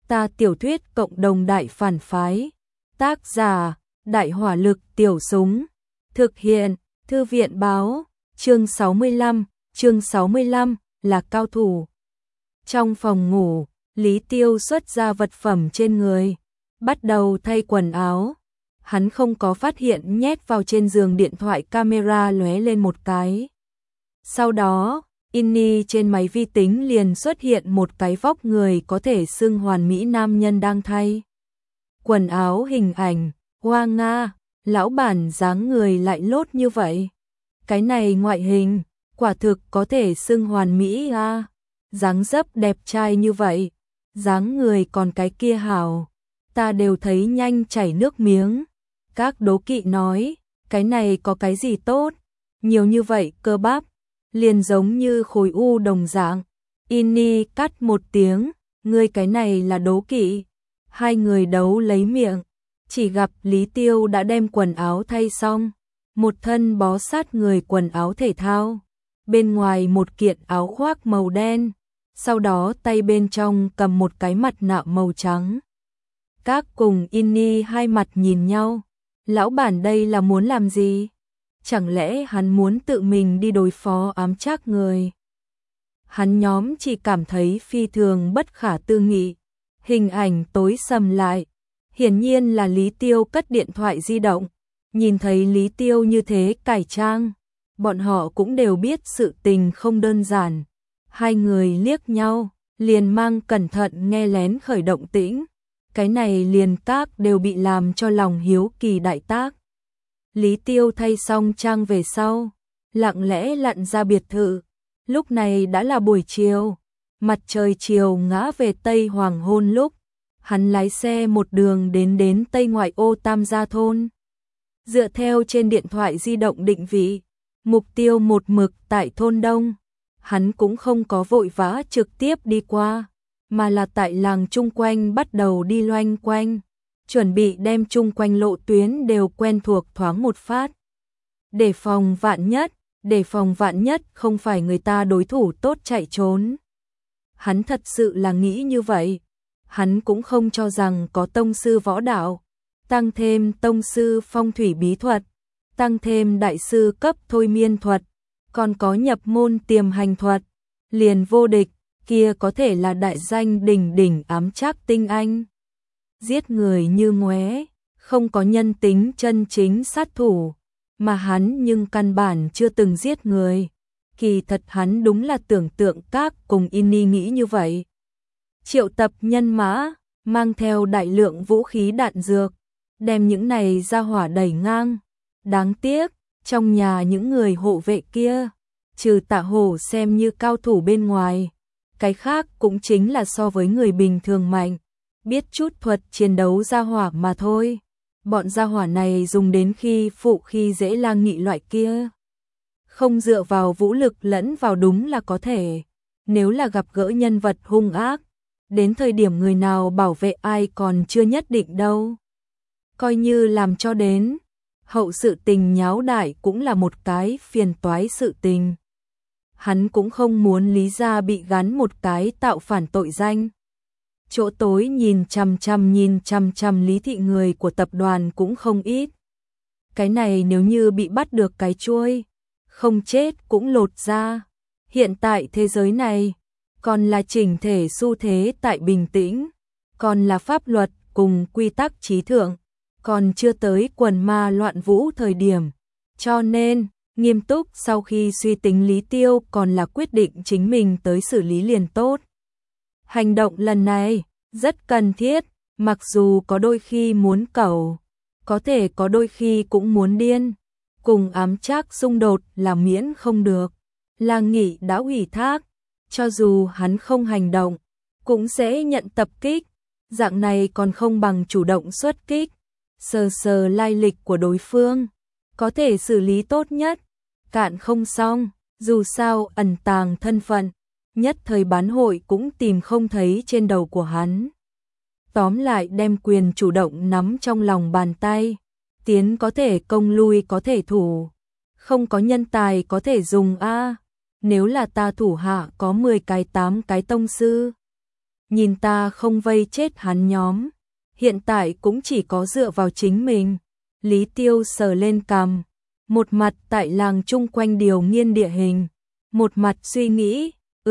Ta tiểu thuyết cộng đồng đại phản phái. Tác giả: Đại hỏa lực tiểu súng. Thực hiện: Thư viện báo. Chương 65 là cao thủ. Trong phòng ngủ, Lý Tiêu xuất ra vật phẩm trên người, bắt đầu thay quần áo. Hắn không có phát hiện nhét vào trên giường điện thoại camera lóe lên một cái. Sau đó, Inni trên máy vi tính liền xuất hiện một cái vóc người có thể xưng hoàn mỹ nam nhân đang thay quần áo. Hình ảnh: Hoa Nga, lão bản dáng người lại lốt như vậy. Cái này ngoại hình, quả thực có thể xưng hoàn mỹ a. Dáng dấp đẹp trai như vậy, dáng người còn cái kia hảo, ta đều thấy nhanh chảy nước miếng. Các đố kỵ nói, cái này có cái gì tốt, nhiều như vậy cơ bắp, liền giống như khối u đồng dạng. Inni cắt một tiếng, ngươi cái này là đố kỵ. Hai người đấu lấy miệng, chỉ gặp Lý Tiêu đã đem quần áo thay xong, một thân bó sát người quần áo thể thao, bên ngoài một kiện áo khoác màu đen, sau đó tay bên trong cầm một cái mặt nạ màu trắng. Các cùng Inni hai mặt nhìn nhau, lão bản đây là muốn làm gì? Chẳng lẽ hắn muốn tự mình đi đối phó ám trác người? Hắn nhóm chỉ cảm thấy phi thường bất khả tư nghị. Hình ảnh tối sầm lại, hiển nhiên là Lý Tiêu cất điện thoại di động. Nhìn thấy Lý Tiêu như thế cải trang, bọn họ cũng đều biết sự tình không đơn giản. Hai người liếc nhau, liền mang cẩn thận nghe lén khởi động tĩnh. Cái này liền các đều bị làm cho lòng hiếu kỳ đại tác. Lý Tiêu thay xong trang về sau, lặng lẽ lặn ra biệt thự. Lúc này đã là buổi chiều, mặt trời chiều ngã về tây hoàng hôn lúc, hắn lái xe một đường đến tây ngoại ô Tam Gia thôn. Dựa theo trên điện thoại di động định vị, mục tiêu một mực tại thôn Đông. Hắn cũng không có vội vã trực tiếp đi qua, mà là tại làng chung quanh bắt đầu đi loanh quanh, chuẩn bị đem chung quanh lộ tuyến đều quen thuộc thoáng một phát. Để phòng vạn nhất không phải người ta đối thủ tốt chạy trốn. Hắn thật sự là nghĩ như vậy. Hắn cũng không cho rằng có tông sư võ đạo, tăng thêm tông sư phong thủy bí thuật, tăng thêm đại sư cấp thôi miên thuật, còn có nhập môn tiềm hành thuật, liền vô địch, kia có thể là đại danh đỉnh ám trác tinh anh. Giết người như ngoé, không có nhân tính chân chính sát thủ, mà hắn nhưng căn bản chưa từng giết người. Kỳ thật hắn đúng là tưởng tượng các cùng Inni nghĩ như vậy. Triệu tập nhân mã, mang theo đại lượng vũ khí đạn dược, đem những này ra hỏa đẩy ngang. Đáng tiếc, trong nhà những người hộ vệ kia, trừ Tạ Hổ xem như cao thủ bên ngoài, cái khác cũng chính là so với người bình thường mạnh, biết chút thuật chiến đấu ra hỏa mà thôi. Bọn gia hỏa này dùng đến khi phụ khi dễ lang nghị loại kia, không dựa vào vũ lực lẫn vào đúng là có thể. Nếu là gặp gỡ nhân vật hung ác, đến thời điểm người nào bảo vệ ai còn chưa nhất định đâu. Coi như làm cho đến, hậu sự tình nháo đại cũng là một cái phiền toái sự tình. Hắn cũng không muốn Lý gia bị gắn một cái tạo phản tội danh. Chỗ tối nhìn chằm chằm Lý thị người của tập đoàn cũng không ít. Cái này nếu như bị bắt được cái chuôi, không chết cũng lột ra. Hiện tại thế giới này, còn là chỉnh thể xu thế tại bình tĩnh, còn là pháp luật cùng quy tắc trí thượng, còn chưa tới quần ma loạn vũ thời điểm. Cho nên, nghiêm túc sau khi suy tính Lý Tiêu còn là quyết định chính mình tới xử lý liền tốt. Hành động lần này rất cần thiết, mặc dù có đôi khi muốn cẩu, có thể có đôi khi cũng muốn điên. Cùng ám trác xung đột là miễn không được. Lang Nghị đã ủy thác, cho dù hắn không hành động, cũng sẽ nhận tập kích. Dạng này còn không bằng chủ động xuất kích, sờ lai lịch của đối phương, có thể xử lý tốt nhất. Cạn không xong, dù sao ẩn tàng thân phận, nhất thời bán hội cũng tìm không thấy trên đầu của hắn. Tóm lại đem quyền chủ động nắm trong lòng bàn tay, tiến có thể công lui có thể thủ, không có nhân tài có thể dùng a. Nếu là ta thủ hạ có 10 cái 8 cái tông sư, nhìn ta không vây chết hắn nhóm, hiện tại cũng chỉ có dựa vào chính mình. Lý Tiêu sờ lên cằm, một mặt tại làng chung quanh điều nghiên địa hình, một mặt suy nghĩ,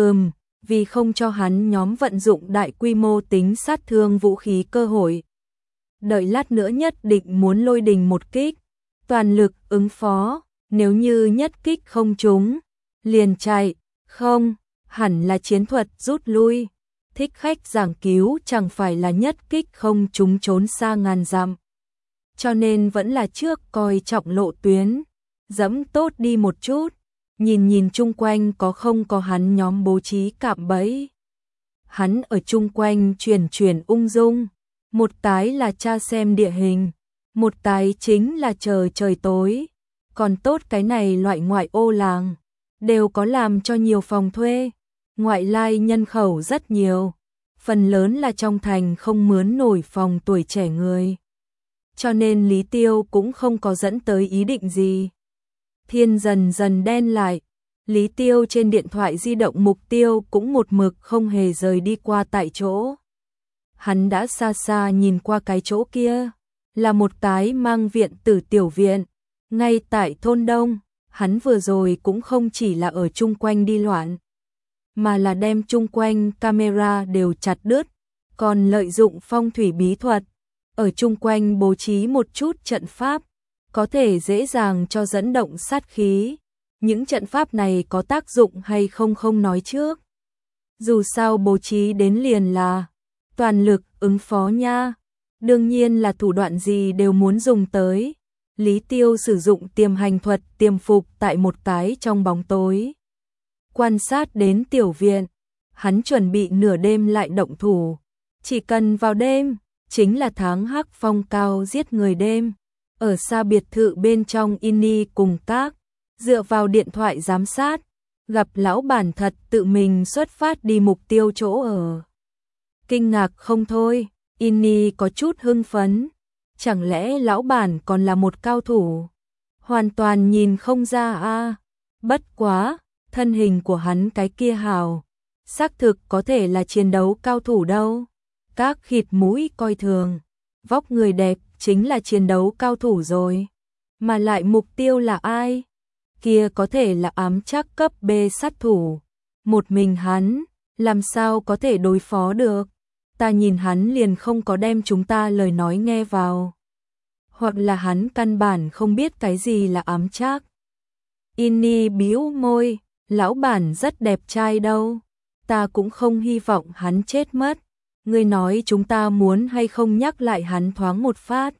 vì không cho hắn nhóm vận dụng đại quy mô tính sát thương vũ khí cơ hội. Đợi lát nữa nhất định muốn lôi đình một kích, toàn lực ứng phó, nếu như nhất kích không trúng, liền chạy, không, hẳn là chiến thuật rút lui. Thích khách giảng cứu chẳng phải là nhất kích không trúng trốn xa ngàn dặm. Cho nên vẫn là trước coi trọng lộ tuyến, dẫm tốt đi một chút, nhìn chung quanh có không có hắn nhóm bố trí cạm bẫy. Hắn ở chung quanh chuyển ung dung, một cái là tra xem địa hình, một cái chính là chờ trời tối. Còn tốt cái này loại ngoại ô làng, đều có làm cho nhiều phòng thuê, ngoại lai nhân khẩu rất nhiều, phần lớn là trong thành không mướn nổi phòng tuổi trẻ người. Cho nên Lý Tiêu cũng không có dẫn tới ý định gì. Thiên dần dần đen lại, Lý Tiêu trên điện thoại di động mục tiêu cũng một mực không hề rời đi qua tại chỗ. Hắn đã xa xa nhìn qua cái chỗ kia, là một cái mang viện tử tiểu viện, ngay tại thôn đông. Hắn vừa rồi cũng không chỉ là ở chung quanh đi loạn, mà là đem chung quanh camera đều chặt đứt, còn lợi dụng phong thủy bí thuật, ở chung quanh bố trí một chút trận pháp, có thể dễ dàng cho dẫn động sát khí. Những trận pháp này có tác dụng hay không không nói trước. Dù sao bố trí đến liền là toàn lực ứng phó nha. Đương nhiên là thủ đoạn gì đều muốn dùng tới. Lý Tiêu sử dụng tiềm hành thuật tiềm phục tại một cái trong bóng tối. Quan sát đến tiểu viện, hắn chuẩn bị nửa đêm lại động thủ. Chỉ cần vào đêm, chính là tháng hắc phong cao giết người đêm. Ở xa biệt thự bên trong Inni cùng các, dựa vào điện thoại giám sát, gặp lão bản thật tự mình xuất phát đi mục tiêu chỗ ở. Kinh ngạc không thôi, Inni có chút hưng phấn. Chẳng lẽ lão bản còn là một cao thủ? Hoàn toàn nhìn không ra a. Bất quá, thân hình của hắn cái kia hào, xác thực có thể là chiến đấu cao thủ đâu. Các khịt mũi coi thường, vóc người đẹp chính là chiến đấu cao thủ rồi. Mà lại mục tiêu là ai? Kia có thể là ám trắc cấp B sát thủ. Một mình hắn, làm sao có thể đối phó được? Ta nhìn hắn liền không có đem chúng ta lời nói nghe vào. Hoặc là hắn căn bản không biết cái gì là ám trắc. Inni bĩu môi, lão bản rất đẹp trai đâu. Ta cũng không hy vọng hắn chết mất. Ngươi nói chúng ta muốn hay không nhắc lại hắn thoáng một phát.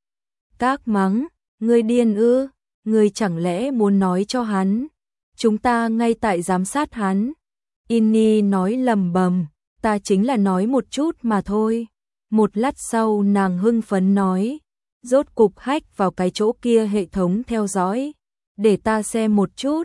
Các mắng, ngươi điên ư? Ngươi chẳng lẽ muốn nói cho hắn? Chúng ta ngay tại giám sát hắn. Inni nói lầm bầm, ta chính là nói một chút mà thôi. Một lát sau nàng hưng phấn nói, rốt cục hack vào cái chỗ kia hệ thống theo dõi. Để ta xem một chút.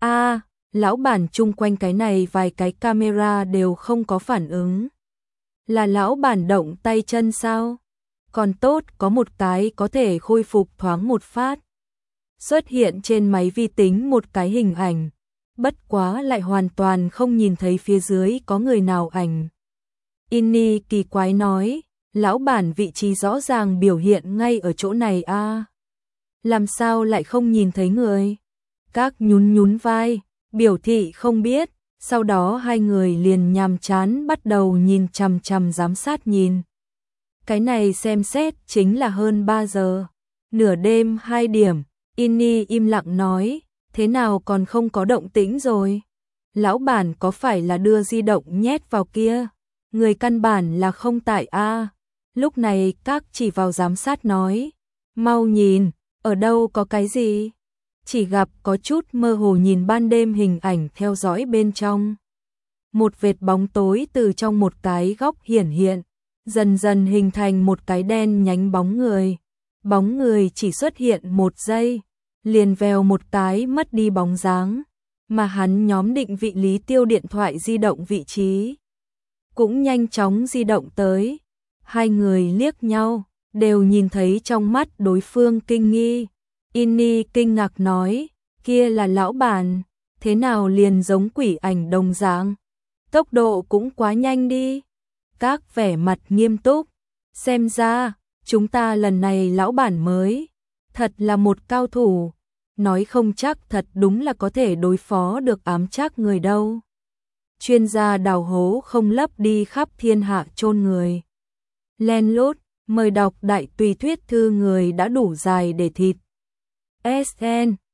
Lão bản chung quanh cái này vài cái camera đều không có phản ứng. Là lão bản động tay chân sao? Còn tốt có một cái có thể khôi phục thoáng một phát. Xuất hiện trên máy vi tính một cái hình ảnh. Bất quá lại hoàn toàn không nhìn thấy phía dưới có người nào ảnh. Inni kỳ quái nói, lão bản vị trí rõ ràng biểu hiện ngay ở chỗ này a. Làm sao lại không nhìn thấy người? Các nhún vai, biểu thị không biết. Sau đó hai người liền nhàm chán bắt đầu nhìn chằm chằm giám sát nhìn. Cái này xem xét chính là hơn 3 giờ. Nửa đêm 2 điểm, Inni im lặng nói, thế nào còn không có động tĩnh rồi? Lão bản có phải là đưa di động nhét vào kia? Người căn bản là không tại a. Lúc này các chỉ vào giám sát nói, mau nhìn, ở đâu có cái gì? Chỉ gặp có chút mơ hồ nhìn ban đêm hình ảnh theo dõi bên trong. Một vệt bóng tối từ trong một cái góc hiển hiện, dần dần hình thành một cái đen nhánh bóng người. Bóng người chỉ xuất hiện 1 giây, liền vèo một cái mất đi bóng dáng, mà hắn nhóm định vị Lý Tiêu điện thoại di động vị trí. Cũng nhanh chóng di động tới. Hai người liếc nhau, đều nhìn thấy trong mắt đối phương kinh nghi. Inni kinh ngạc nói, kia là lão bản, thế nào liền giống quỷ ảnh đồng dạng? Tốc độ cũng quá nhanh đi. Các vẻ mặt nghiêm túc. Xem ra, chúng ta lần này lão bản mới, thật là một cao thủ. Nói không chắc thật đúng là có thể đối phó được ám trác người đâu. Chuyên gia đào hố không lấp đi khắp thiên hạ chôn người. Len lút, mời đọc đại tùy thuyết thư người đã đủ dài để thịt. SN